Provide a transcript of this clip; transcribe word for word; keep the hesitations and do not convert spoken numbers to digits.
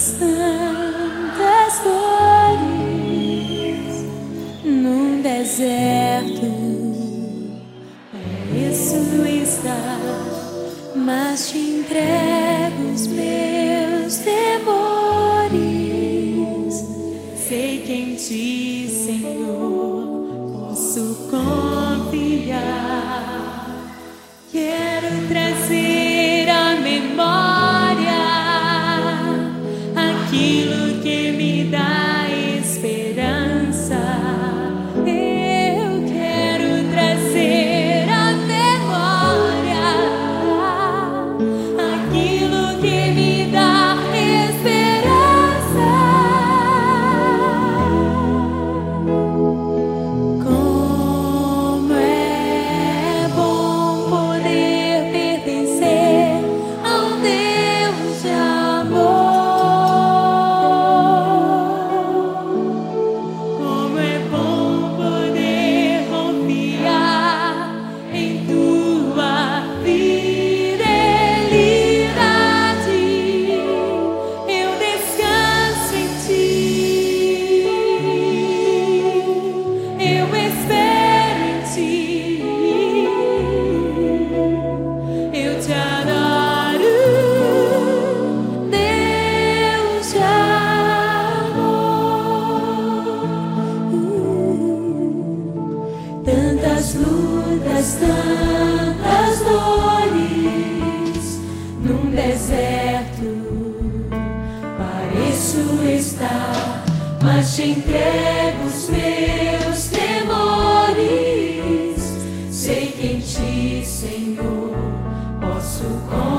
tantas dores num deserto. Pareço estar, mas te entrego os meus temores. Sei que em ti, Senhor, posso confiar. Quero trazer à memória aquilo que me dá esperança. Eu quero trazer à memória aquilo que me dá esperança. Como é bom poder pertencer a um Deus de amor. Como é bom poder confiar em tua fidelidade. Eu descanso em ti, eu espero em ti, eu te adoro, Deus de amor. Tantas lutas, tantas dores num deserto. Pareço estar, mas te entrego os meus temores. Sei que em ti, Senhor, posso confiar.